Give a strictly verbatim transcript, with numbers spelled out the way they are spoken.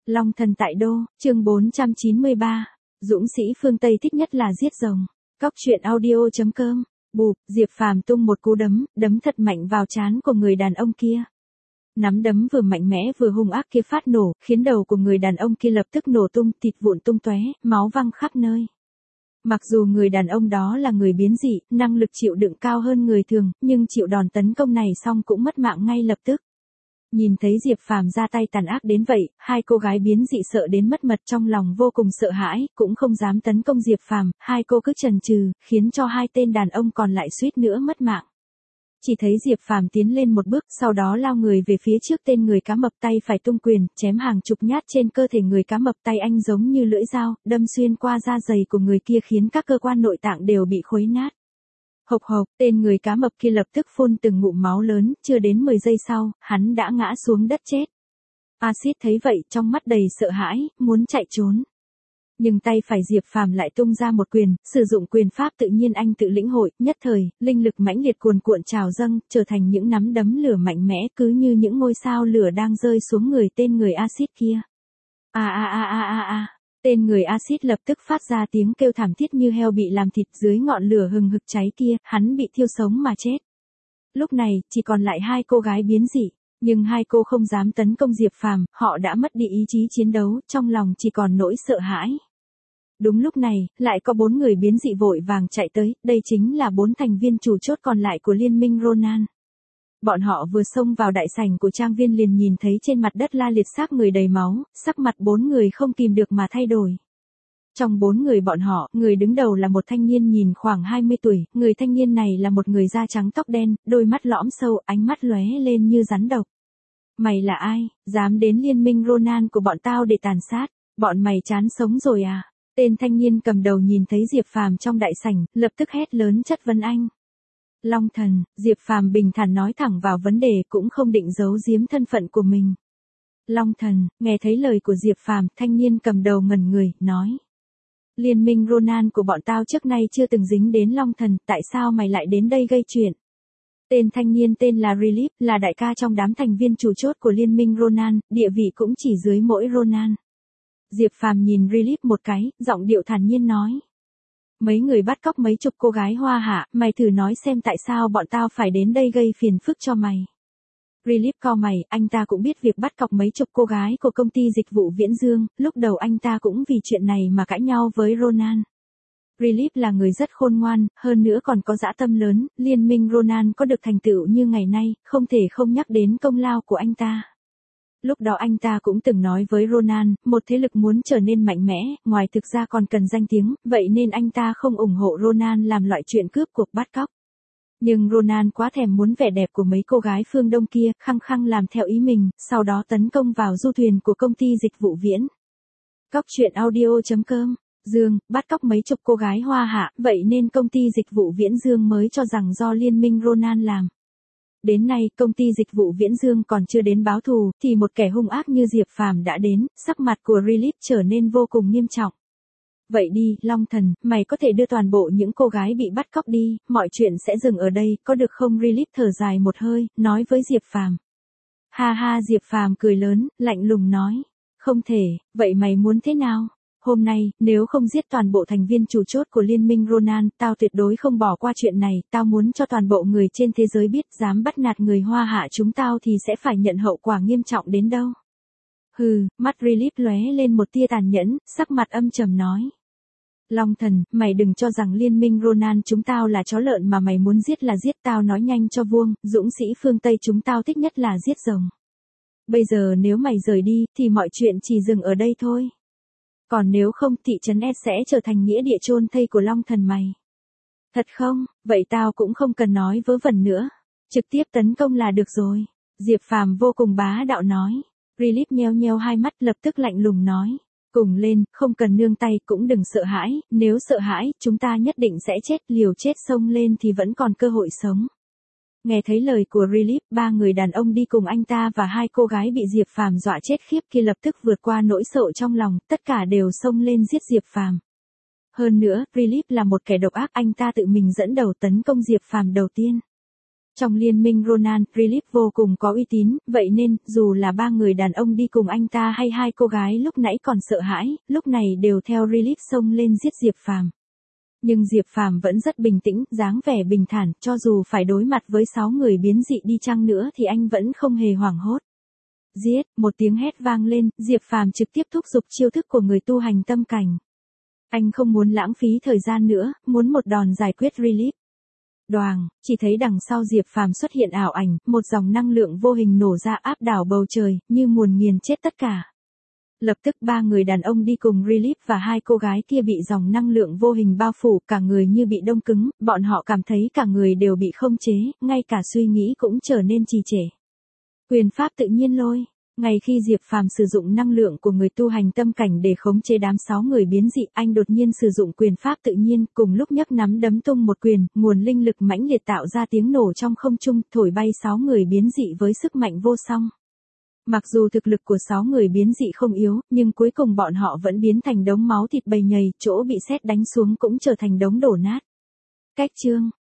Long Thần tại đô, chương bốn trăm chín mươi ba. Dũng sĩ phương Tây thích nhất là giết rồng. Cóc truyện audio chấm com. Bụp, Diệp Phàm tung một cú đấm, đấm thật mạnh vào trán của người đàn ông kia. Nắm đấm vừa mạnh mẽ vừa hung ác kia phát nổ, khiến đầu của người đàn ông kia lập tức nổ tung, thịt vụn tung tóe, máu văng khắp nơi. Mặc dù người đàn ông đó là người biến dị, năng lực chịu đựng cao hơn người thường, nhưng chịu đòn tấn công này xong cũng mất mạng ngay lập tức. Nhìn thấy Diệp Phàm ra tay tàn ác đến vậy, hai cô gái biến dị sợ đến mất mật, trong lòng vô cùng sợ hãi, cũng không dám tấn công Diệp Phàm, hai cô cứ chần chừ, khiến cho hai tên đàn ông còn lại suýt nữa mất mạng. Chỉ thấy Diệp Phàm tiến lên một bước, sau đó lao người về phía trước tên người cá mập, tay phải tung quyền, chém hàng chục nhát trên cơ thể người cá mập, tay anh giống như lưỡi dao, đâm xuyên qua da dày của người kia khiến các cơ quan nội tạng đều bị khuấy nát. Hộc hộc, tên người cá mập kia lập tức phun từng ngụm máu lớn, chưa đến mười giây sau, hắn đã ngã xuống đất chết. Acid thấy vậy, trong mắt đầy sợ hãi, muốn chạy trốn. Nhưng tay phải Diệp Phàm lại tung ra một quyền, sử dụng quyền pháp tự nhiên anh tự lĩnh hội, nhất thời, linh lực mãnh liệt cuồn cuộn trào dâng, trở thành những nắm đấm lửa mạnh mẽ, cứ như những ngôi sao lửa đang rơi xuống người tên người Acid kia. A a a a a a. Tên người Acid lập tức phát ra tiếng kêu thảm thiết như heo bị làm thịt, dưới ngọn lửa hừng hực cháy kia, hắn bị thiêu sống mà chết. Lúc này, chỉ còn lại hai cô gái biến dị, nhưng hai cô không dám tấn công Diệp Phàm, họ đã mất đi ý chí chiến đấu, trong lòng chỉ còn nỗi sợ hãi. Đúng lúc này, lại có bốn người biến dị vội vàng chạy tới, đây chính là bốn thành viên chủ chốt còn lại của liên minh Ronan. Bọn họ vừa xông vào đại sảnh của trang viên liền nhìn thấy trên mặt đất la liệt xác người đầy máu, sắc mặt bốn người không kìm được mà thay đổi. Trong bốn người bọn họ, người đứng đầu là một thanh niên nhìn khoảng hai mươi tuổi, người thanh niên này là một người da trắng tóc đen, đôi mắt lõm sâu, ánh mắt lóe lên như rắn độc. Mày là ai, dám đến liên minh Ronan của bọn tao để tàn sát, bọn mày chán sống rồi à? Tên thanh niên cầm đầu nhìn thấy Diệp Phàm trong đại sảnh, lập tức hét lớn chất vấn anh. Long Thần, Diệp Phàm bình thản nói thẳng vào vấn đề, cũng không định giấu giếm thân phận của mình. Long Thần, nghe thấy lời của Diệp Phàm, thanh niên cầm đầu ngẩn người, nói. Liên minh Ronan của bọn tao trước nay chưa từng dính đến Long Thần, tại sao mày lại đến đây gây chuyện? Tên thanh niên tên là Relief, là đại ca trong đám thành viên chủ chốt của liên minh Ronan, địa vị cũng chỉ dưới mỗi Ronan. Diệp Phàm nhìn Relief một cái, giọng điệu thản nhiên nói. Mấy người bắt cóc mấy chục cô gái Hoa Hạ, mày thử nói xem tại sao bọn tao phải đến đây gây phiền phức cho mày. Relief cau mày, anh ta cũng biết việc bắt cóc mấy chục cô gái của công ty dịch vụ Viễn Dương, lúc đầu anh ta cũng vì chuyện này mà cãi nhau với Ronan. Relief là người rất khôn ngoan, hơn nữa còn có dã tâm lớn, liên minh Ronan có được thành tựu như ngày nay, không thể không nhắc đến công lao của anh ta. Lúc đó anh ta cũng từng nói với Ronan, một thế lực muốn trở nên mạnh mẽ, ngoài thực ra còn cần danh tiếng, vậy nên anh ta không ủng hộ Ronan làm loại chuyện cướp cuộc bắt cóc. Nhưng Ronan quá thèm muốn vẻ đẹp của mấy cô gái phương Đông kia, khăng khăng làm theo ý mình, sau đó tấn công vào du thuyền của công ty dịch vụ Viễn. Cóc truyện audio chấm com. Dương, bắt cóc mấy chục cô gái Hoa Hạ, vậy nên công ty dịch vụ Viễn Dương mới cho rằng do liên minh Ronan làm. Đến nay, công ty dịch vụ Viễn Dương còn chưa đến báo thù, thì một kẻ hung ác như Diệp Phàm đã đến, sắc mặt của Relief trở nên vô cùng nghiêm trọng. Vậy đi, Long Thần, mày có thể đưa toàn bộ những cô gái bị bắt cóc đi, mọi chuyện sẽ dừng ở đây, có được không? Relief thở dài một hơi, nói với Diệp Phàm. Ha ha, Diệp Phàm cười lớn, lạnh lùng nói. Không thể, vậy mày muốn thế nào? Hôm nay, nếu không giết toàn bộ thành viên chủ chốt của liên minh Ronan, tao tuyệt đối không bỏ qua chuyện này, tao muốn cho toàn bộ người trên thế giới biết dám bắt nạt người Hoa Hạ chúng tao thì sẽ phải nhận hậu quả nghiêm trọng đến đâu. Hừ, mắt Relief lóe lên một tia tàn nhẫn, sắc mặt âm trầm nói. Long Thần, mày đừng cho rằng liên minh Ronan chúng tao là chó lợn mà mày muốn giết là giết, tao nói nhanh cho vuông, dũng sĩ phương Tây chúng tao thích nhất là giết rồng. Bây giờ nếu mày rời đi, thì mọi chuyện chỉ dừng ở đây thôi. Còn nếu không, thị trấn S sẽ trở thành nghĩa địa chôn thây của Long Thần mày. Thật không? Vậy tao cũng không cần nói vớ vẩn nữa. Trực tiếp tấn công là được rồi. Diệp Phàm vô cùng bá đạo nói. Relief nheo nheo hai mắt lập tức lạnh lùng nói. Cùng lên, không cần nương tay, cũng đừng sợ hãi, nếu sợ hãi, chúng ta nhất định sẽ chết, liều chết xông lên thì vẫn còn cơ hội sống. Nghe thấy lời của Relief, ba người đàn ông đi cùng anh ta và hai cô gái bị Diệp Phàm dọa chết khiếp kia lập tức vượt qua nỗi sợ trong lòng, tất cả đều xông lên giết Diệp Phàm. Hơn nữa, Relief là một kẻ độc ác, anh ta tự mình dẫn đầu tấn công Diệp Phàm đầu tiên. Trong liên minh Ronan, Rilip vô cùng có uy tín, vậy nên, dù là ba người đàn ông đi cùng anh ta hay hai cô gái lúc nãy còn sợ hãi, lúc này đều theo Rilip xông lên giết Diệp Phàm. Nhưng Diệp Phàm vẫn rất bình tĩnh, dáng vẻ bình thản, cho dù phải đối mặt với sáu người biến dị đi chăng nữa thì anh vẫn không hề hoảng hốt. Giết, một tiếng hét vang lên, Diệp Phàm trực tiếp thúc giục chiêu thức của người tu hành tâm cảnh. Anh không muốn lãng phí thời gian nữa, muốn một đòn giải quyết Rilip. Đoàng, chỉ thấy đằng sau Diệp Phàm xuất hiện ảo ảnh, một dòng năng lượng vô hình nổ ra áp đảo bầu trời, như muốn nghiền chết tất cả. Lập tức ba người đàn ông đi cùng Rilip và hai cô gái kia bị dòng năng lượng vô hình bao phủ, cả người như bị đông cứng, bọn họ cảm thấy cả người đều bị không chế, ngay cả suy nghĩ cũng trở nên trì trệ. Quyền pháp tự nhiên lôi. Ngay khi Diệp Phàm sử dụng năng lượng của người tu hành tâm cảnh để khống chế đám sáu người biến dị, anh đột nhiên sử dụng quyền pháp tự nhiên, cùng lúc nhấc nắm đấm tung một quyền, nguồn linh lực mãnh liệt tạo ra tiếng nổ trong không trung, thổi bay sáu người biến dị với sức mạnh vô song. Mặc dù thực lực của sáu người biến dị không yếu, nhưng cuối cùng bọn họ vẫn biến thành đống máu thịt bầy nhầy, chỗ bị sét đánh xuống cũng trở thành đống đổ nát. Cách chương